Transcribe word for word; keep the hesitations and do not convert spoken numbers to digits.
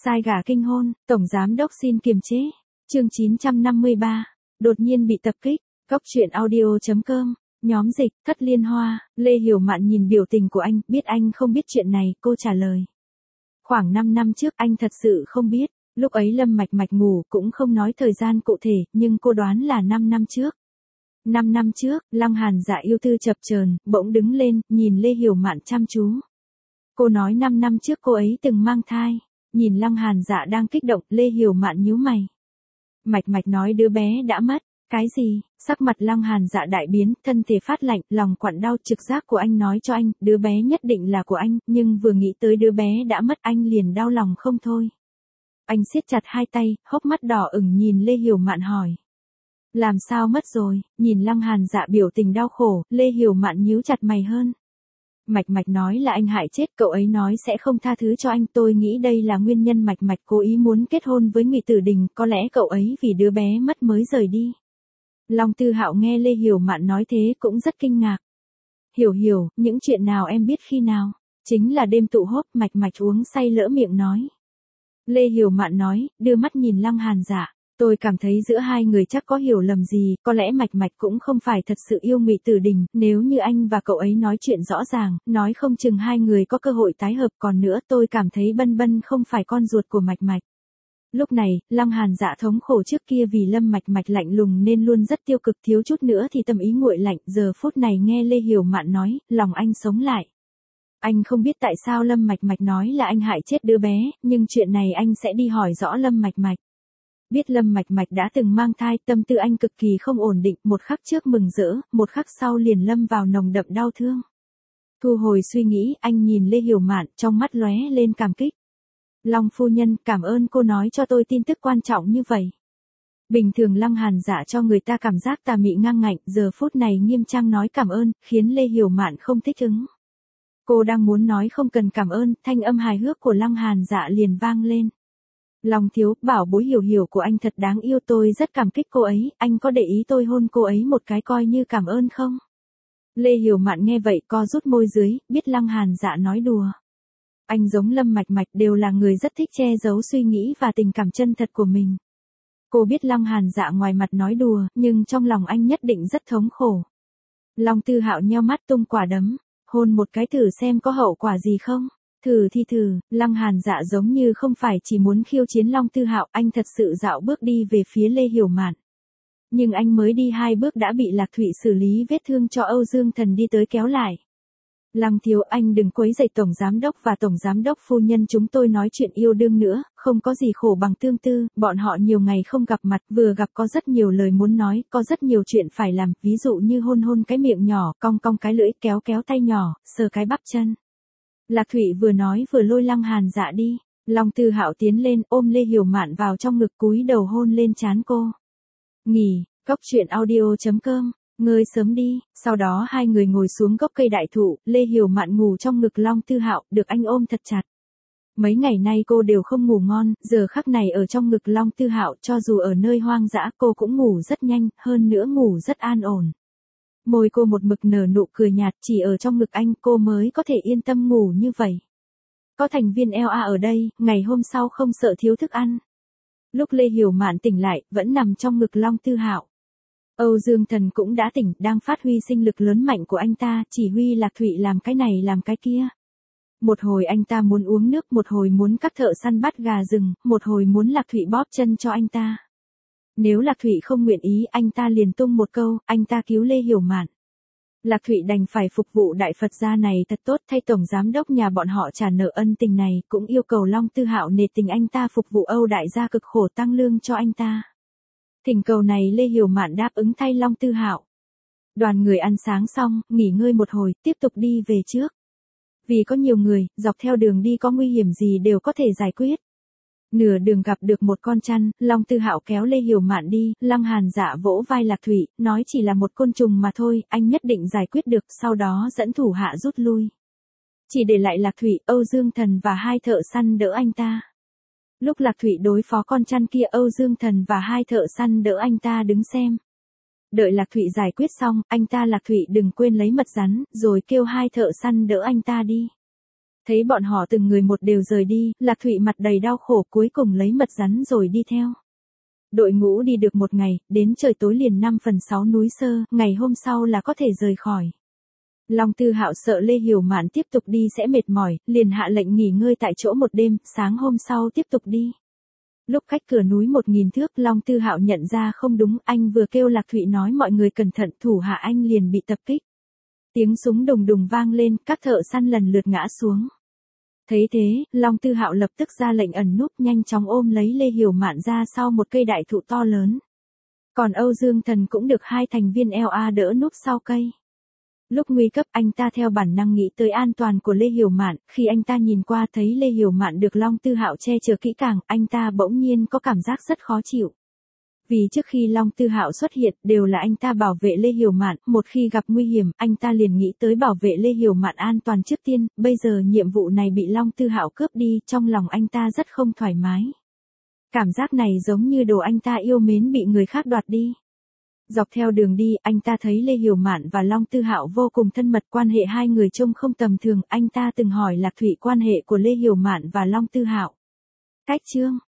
Sai gà kinh hôn, Tổng Giám Đốc xin kiềm chế. Chương chín trăm năm mươi ba. Đột nhiên bị tập kích. Góc truyện audio chấm com. Nhóm dịch, Thất Liên Hoa. Lê Hiểu Mạn nhìn biểu tình của anh, biết anh không biết chuyện này, cô trả lời. Khoảng năm năm trước anh thật sự không biết. Lúc ấy Lâm Mạch Mạch ngủ, cũng không nói thời gian cụ thể, nhưng cô đoán là năm năm trước. năm năm trước, Lăng Hàn Dạ yêu tư chập chờn, bỗng đứng lên, nhìn Lê Hiểu Mạn chăm chú. Cô nói năm năm trước cô ấy từng mang thai. Nhìn Lăng Hàn Dạ đang kích động, Lê Hiểu Mạn nhíu mày. Mạch Mạch nói đứa bé đã mất. Cái gì? Sắc mặt Lăng Hàn Dạ đại biến, thân thể phát lạnh, lòng quặn đau, trực giác của anh nói cho anh, đứa bé nhất định là của anh, nhưng vừa nghĩ tới đứa bé đã mất anh liền đau lòng không thôi. Anh siết chặt hai tay, hốc mắt đỏ ửng nhìn Lê Hiểu Mạn hỏi. Làm sao mất rồi? Nhìn Lăng Hàn Dạ biểu tình đau khổ, Lê Hiểu Mạn nhíu chặt mày hơn. Mạch Mạch nói là anh hại chết, cậu ấy nói sẽ không tha thứ cho anh, tôi nghĩ đây là nguyên nhân Mạch Mạch cố ý muốn kết hôn với Ngụy Tử Đình, có lẽ cậu ấy vì đứa bé mất mới rời đi. Long Tư Hạo nghe Lê Hiểu Mạn nói thế cũng rất kinh ngạc. Hiểu hiểu, những chuyện nào em biết khi nào? Chính là đêm tụ họp, Mạch Mạch uống say lỡ miệng nói. Lê Hiểu Mạn nói, đưa mắt nhìn Lăng Hàn Dạ. Tôi cảm thấy giữa hai người chắc có hiểu lầm gì, có lẽ Mạch Mạch cũng không phải thật sự yêu Ngụy Tử Đình, nếu như anh và cậu ấy nói chuyện rõ ràng, nói không chừng hai người có cơ hội tái hợp, còn nữa tôi cảm thấy Bân Bân không phải con ruột của Mạch Mạch. Lúc này, Lăng Hàn Dạ thống khổ trước kia vì Lâm Mạch Mạch lạnh lùng nên luôn rất tiêu cực, thiếu chút nữa thì tâm ý nguội lạnh, giờ phút này nghe Lê Hiểu Mạn nói, lòng anh sống lại. Anh không biết tại sao Lâm Mạch Mạch nói là anh hại chết đứa bé, nhưng chuyện này anh sẽ đi hỏi rõ Lâm Mạch Mạch. Biết Lâm Mạch Mạch đã từng mang thai, tâm tư anh cực kỳ không ổn định, một khắc trước mừng rỡ, một khắc sau liền lâm vào nồng đậm đau thương. Thu hồi suy nghĩ, anh nhìn Lê Hiểu Mạn, trong mắt lóe lên cảm kích. Long phu nhân, cảm ơn cô nói cho tôi tin tức quan trọng như vậy. Bình thường Lăng Hàn Dạ cho người ta cảm giác tà mị ngang ngạnh, giờ phút này nghiêm trang nói cảm ơn, khiến Lê Hiểu Mạn không thích ứng. Cô đang muốn nói không cần cảm ơn, thanh âm hài hước của Lăng Hàn Dạ liền vang lên. Long thiếu, bảo bối Hiểu hiểu của anh thật đáng yêu, tôi rất cảm kích cô ấy, anh có để ý tôi hôn cô ấy một cái coi như cảm ơn không? Lê Hiểu Mạn nghe vậy co rút môi dưới, biết Lăng Hàn Dạ nói đùa. Anh giống Lâm Mạch Mạch đều là người rất thích che giấu suy nghĩ và tình cảm chân thật của mình. Cô biết Lăng Hàn Dạ ngoài mặt nói đùa, nhưng trong lòng anh nhất định rất thống khổ. Long Tư Hạo nheo mắt tung quả đấm, hôn một cái thử xem có hậu quả gì không? Thử thì thử, Lăng Hàn Dạ giống như không phải chỉ muốn khiêu chiến Long Tư Hạo, anh thật sự dạo bước đi về phía Lê Hiểu Mạn. Nhưng anh mới đi hai bước đã bị Lạc Thụy xử lý vết thương cho Âu Dương Thần đi tới kéo lại. Lăng thiếu, anh đừng quấy rầy Tổng Giám Đốc và Tổng Giám Đốc phu nhân chúng tôi nói chuyện yêu đương nữa, không có gì khổ bằng tương tư, bọn họ nhiều ngày không gặp mặt, vừa gặp có rất nhiều lời muốn nói, có rất nhiều chuyện phải làm, ví dụ như hôn hôn cái miệng nhỏ, cong cong cái lưỡi, kéo kéo tay nhỏ, sờ cái bắp chân. Lạc Thụy vừa nói vừa lôi Lăng Hàn Dạ đi. Long Tư Hạo tiến lên, ôm Lê Hiểu Mạn vào trong ngực, cúi đầu hôn lên trán cô. Nghỉ, góc truyện audio chấm com. Ngơi sớm đi. Sau đó hai người ngồi xuống gốc cây đại thụ, Lê Hiểu Mạn ngủ trong ngực Long Tư Hạo, được anh ôm thật chặt. Mấy ngày nay cô đều không ngủ ngon, giờ khắc này ở trong ngực Long Tư Hạo, cho dù ở nơi hoang dã cô cũng ngủ rất nhanh, hơn nữa ngủ rất an ổn. Môi cô một mực nở nụ cười nhạt, chỉ ở trong ngực anh cô mới có thể yên tâm ngủ như vậy. Có thành viên lờ a ở đây, ngày hôm sau không sợ thiếu thức ăn. Lúc Lê Hiểu Mạn tỉnh lại, vẫn nằm trong ngực Long Tư Hạo. Âu Dương Thần cũng đã tỉnh, đang phát huy sinh lực lớn mạnh của anh ta, chỉ huy Lạc Thụy làm cái này làm cái kia. Một hồi anh ta muốn uống nước, một hồi muốn các thợ săn bắt gà rừng, một hồi muốn Lạc Thụy bóp chân cho anh ta. Nếu Lạc Thụy không nguyện ý, anh ta liền tung một câu, anh ta cứu Lê Hiểu Mạn. Lạc Thụy đành phải phục vụ đại Phật gia này thật tốt, thay Tổng Giám Đốc nhà bọn họ trả nợ ân tình này, cũng yêu cầu Long Tư Hạo nể tình anh ta phục vụ Âu đại gia cực khổ tăng lương cho anh ta. Thỉnh cầu này Lê Hiểu Mạn đáp ứng thay Long Tư Hạo. Đoàn người ăn sáng xong, nghỉ ngơi một hồi, tiếp tục đi về trước. Vì có nhiều người, dọc theo đường đi có nguy hiểm gì đều có thể giải quyết. Nửa đường gặp được một con chăn, Long Tư Hạo kéo Lê Hiểu Mạn đi, Lăng Hàn Dạ vỗ vai Lạc Thụy, nói chỉ là một côn trùng mà thôi, anh nhất định giải quyết được, sau đó dẫn thủ hạ rút lui. Chỉ để lại Lạc Thụy, Âu Dương Thần và hai thợ săn đỡ anh ta. Lúc Lạc Thụy đối phó con chăn kia, Âu Dương Thần và hai thợ săn đỡ anh ta đứng xem. Đợi Lạc Thụy giải quyết xong, anh ta Lạc Thụy đừng quên lấy mật rắn, rồi kêu hai thợ săn đỡ anh ta đi. Thấy bọn họ từng người một đều rời đi, Lạc Thụy mặt đầy đau khổ cuối cùng lấy mật rắn rồi đi theo. Đội ngũ đi được một ngày, đến trời tối liền năm phần sáu núi Sơ, ngày hôm sau là có thể rời khỏi. Long Tư Hạo sợ Lê Hiểu Mạn tiếp tục đi sẽ mệt mỏi, liền hạ lệnh nghỉ ngơi tại chỗ một đêm, sáng hôm sau tiếp tục đi. Lúc cách cửa núi một nghìn thước, Long Tư Hạo nhận ra không đúng, anh vừa kêu Lạc Thụy nói mọi người cẩn thận, thủ hạ anh liền bị tập kích. Tiếng súng đùng đùng vang lên, các thợ săn lần lượt ngã xuống. Thấy thế, Long Tư Hạo lập tức ra lệnh ẩn núp, nhanh chóng ôm lấy Lê Hiểu Mạn ra sau một cây đại thụ to lớn. Còn Âu Dương Thần cũng được hai thành viên lờ a đỡ núp sau cây. Lúc nguy cấp anh ta theo bản năng nghĩ tới an toàn của Lê Hiểu Mạn, khi anh ta nhìn qua thấy Lê Hiểu Mạn được Long Tư Hạo che chở kỹ càng, anh ta bỗng nhiên có cảm giác rất khó chịu. Vì trước khi Long Tư Hạo xuất hiện đều là anh ta bảo vệ Lê Hiểu Mạn, một khi gặp nguy hiểm, anh ta liền nghĩ tới bảo vệ Lê Hiểu Mạn an toàn trước tiên, bây giờ nhiệm vụ này bị Long Tư Hạo cướp đi, trong lòng anh ta rất không thoải mái. Cảm giác này giống như đồ anh ta yêu mến bị người khác đoạt đi. Dọc theo đường đi, anh ta thấy Lê Hiểu Mạn và Long Tư Hạo vô cùng thân mật, quan hệ hai người trông không tầm thường, anh ta từng hỏi Lạc Thụy quan hệ của Lê Hiểu Mạn và Long Tư Hạo. Cách chương